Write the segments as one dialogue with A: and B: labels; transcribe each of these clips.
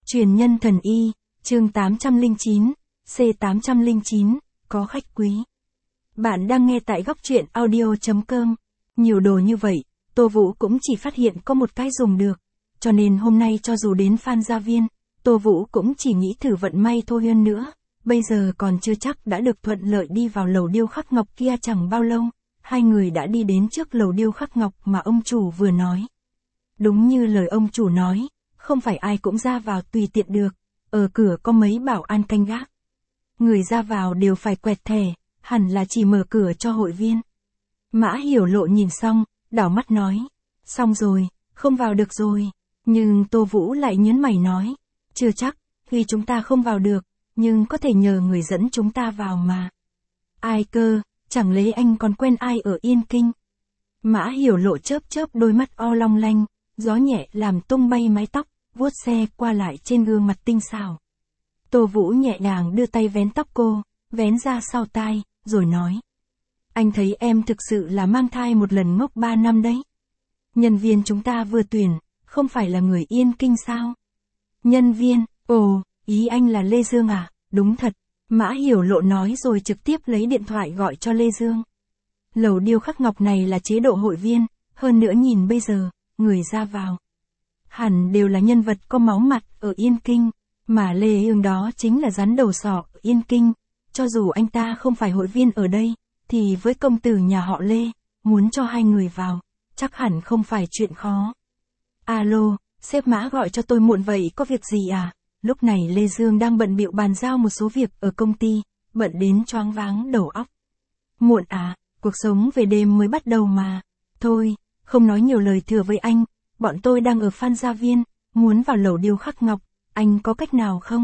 A: Truyền nhân thần y, chương 809, C809, có khách quý. Bạn đang nghe tại góc truyện audio.com. Nhiều đồ như vậy, Tô Vũ cũng chỉ phát hiện có một cái dùng được. Cho nên hôm nay cho dù đến Phan Gia Viên, Tô Vũ cũng chỉ nghĩ thử vận may thôi hơn nữa. Bây giờ còn chưa chắc đã được thuận lợi đi vào lầu điêu khắc ngọc kia chẳng bao lâu. Hai người đã đi đến trước lầu điêu khắc ngọc mà ông chủ vừa nói. Đúng như lời ông chủ nói, không phải ai cũng ra vào tùy tiện được, ở cửa có mấy bảo an canh gác. Người ra vào đều phải quẹt thẻ, hẳn là chỉ mở cửa cho hội viên. Mã Hiểu Lộ nhìn xong, đảo mắt nói, xong rồi, không vào được rồi. Nhưng Tô Vũ lại nhớn mày nói, chưa chắc, khi chúng ta không vào được, nhưng có thể nhờ người dẫn chúng ta vào mà. Ai cơ, chẳng lẽ anh còn quen ai ở Yên Kinh? Mã Hiểu Lộ chớp chớp đôi mắt o long lanh, gió nhẹ làm tung bay mái tóc, vuốt xe qua lại trên gương mặt tinh xảo. Tô Vũ nhẹ nhàng đưa tay vén tóc cô, vén ra sau tai, rồi nói. Anh thấy em thực sự là mang thai một lần ngốc 3 năm đấy. Nhân viên chúng ta vừa tuyển, không phải là người Yên Kinh sao? Nhân viên, ồ, ý anh là Lê Dương à? Đúng thật. Mã Hiểu Lộ nói rồi trực tiếp lấy điện thoại gọi cho Lê Dương. Lầu điêu khắc ngọc này là chế độ hội viên, hơn nữa nhìn bây giờ, người ra vào. Hẳn đều là nhân vật có máu mặt ở Yên Kinh, mà Lê Dương đó chính là rắn đầu sỏ ở Yên Kinh. Cho dù anh ta không phải hội viên ở đây, thì với công tử nhà họ Lê, muốn cho hai người vào, chắc hẳn không phải chuyện khó. Alo, sếp Mã gọi cho tôi muộn vậy có việc gì à? Lúc này Lê Dương đang bận bịu bàn giao một số việc ở công ty, bận đến choáng váng đầu óc. Muộn à, cuộc sống về đêm mới bắt đầu mà. Thôi, không nói nhiều lời thừa với anh, bọn tôi đang ở Phan Gia Viên, muốn vào lầu điêu khắc ngọc, anh có cách nào không?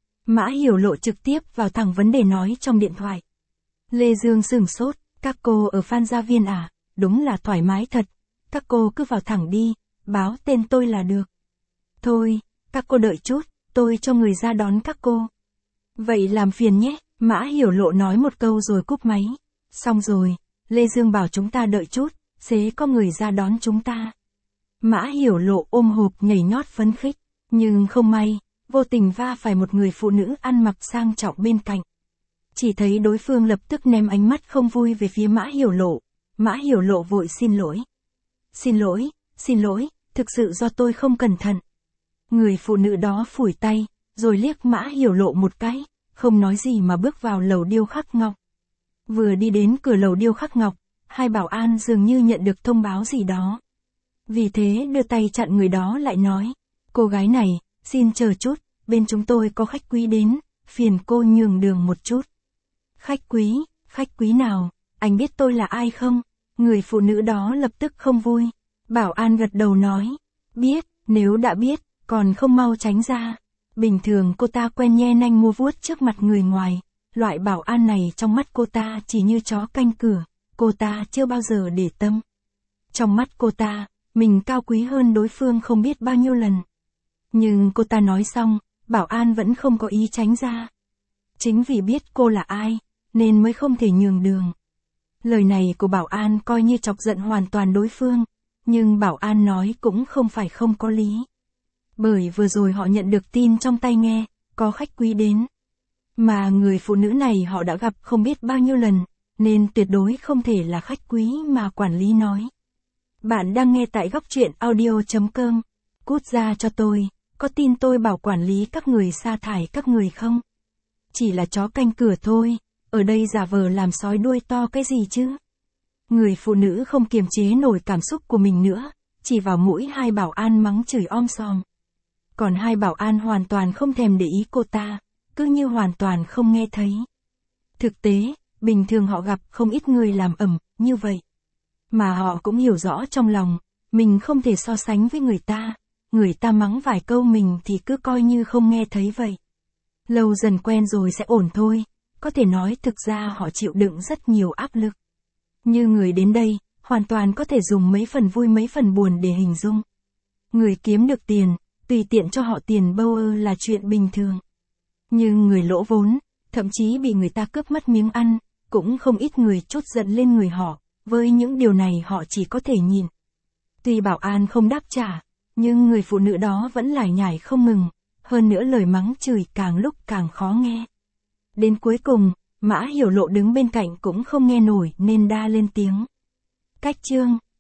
A: Mã Hiểu Lộ trực tiếp vào thẳng vấn đề nói trong điện thoại. Lê Dương sửng sốt, các cô ở Phan Gia Viên à, đúng là thoải mái thật, các cô cứ vào thẳng đi, báo tên tôi là được. Thôi, các cô đợi chút, tôi cho người ra đón các cô. Vậy làm phiền nhé, Mã Hiểu Lộ nói một câu rồi cúp máy. Xong rồi, Lê Dương bảo chúng ta đợi chút, sẽ có người ra đón chúng ta. Mã Hiểu Lộ ôm hộp nhảy nhót phấn khích, nhưng không may, vô tình va phải một người phụ nữ ăn mặc sang trọng bên cạnh. Chỉ thấy đối phương lập tức ném ánh mắt không vui về phía Mã Hiểu Lộ. Mã Hiểu Lộ vội xin lỗi. Xin lỗi, thực sự do tôi không cẩn thận. Người phụ nữ đó phủi tay, rồi liếc Mã Hiểu Lộ một cái, không nói gì mà bước vào lầu điêu khắc ngọc. Vừa đi đến cửa lầu điêu khắc ngọc, hai bảo an dường như nhận được thông báo gì đó. Vì thế đưa tay chặn người đó lại nói, cô gái này, xin chờ chút, bên chúng tôi có khách quý đến, phiền cô nhường đường một chút. Khách quý nào, anh biết tôi là ai không? Người phụ nữ đó lập tức không vui. Bảo an gật đầu nói, biết, nếu đã biết, còn không mau tránh ra. Bình thường cô ta quen nhe nanh mua vuốt trước mặt người ngoài, loại bảo an này trong mắt cô ta chỉ như chó canh cửa, cô ta chưa bao giờ để tâm. Trong mắt cô ta, mình cao quý hơn đối phương không biết bao nhiêu lần. Nhưng cô ta nói xong, bảo an vẫn không có ý tránh ra. Chính vì biết cô là ai, nên mới không thể nhường đường. Lời này của bảo an coi như chọc giận hoàn toàn đối phương, nhưng bảo an nói cũng không phải không có lý. Bởi vừa rồi họ nhận được tin trong tai nghe, có khách quý đến. Mà người phụ nữ này họ đã gặp không biết bao nhiêu lần, nên tuyệt đối không thể là khách quý mà quản lý nói. Bạn đang nghe tại góc truyện audio.com. Cút ra cho tôi, có tin tôi bảo quản lý các người sa thải các người không? Chỉ là chó canh cửa thôi, ở đây giả vờ làm sói đuôi to cái gì chứ? Người phụ nữ không kiềm chế nổi cảm xúc của mình nữa, chỉ vào mũi hai bảo an mắng chửi om sòm. Còn hai bảo an hoàn toàn không thèm để ý cô ta, cứ như hoàn toàn không nghe thấy. Thực tế, bình thường họ gặp không ít người làm ầm như vậy. Mà họ cũng hiểu rõ trong lòng, mình không thể so sánh với người ta mắng vài câu mình thì cứ coi như không nghe thấy vậy. Lâu dần quen rồi sẽ ổn thôi, có thể nói thực ra họ chịu đựng rất nhiều áp lực. Như người đến đây, hoàn toàn có thể dùng mấy phần vui mấy phần buồn để hình dung. Người kiếm được tiền, tùy tiện cho họ tiền bâu ơ là chuyện bình thường. Nhưng người lỗ vốn, thậm chí bị người ta cướp mất miếng ăn, cũng không ít người trút giận lên người họ, với những điều này họ chỉ có thể nhìn. Tuy bảo an không đáp trả, nhưng người phụ nữ đó vẫn lải nhải không ngừng, hơn nữa lời mắng chửi càng lúc càng khó nghe. Đến cuối cùng, Mã Hiểu Lộ đứng bên cạnh cũng không nghe nổi nên đa lên tiếng. Cách chương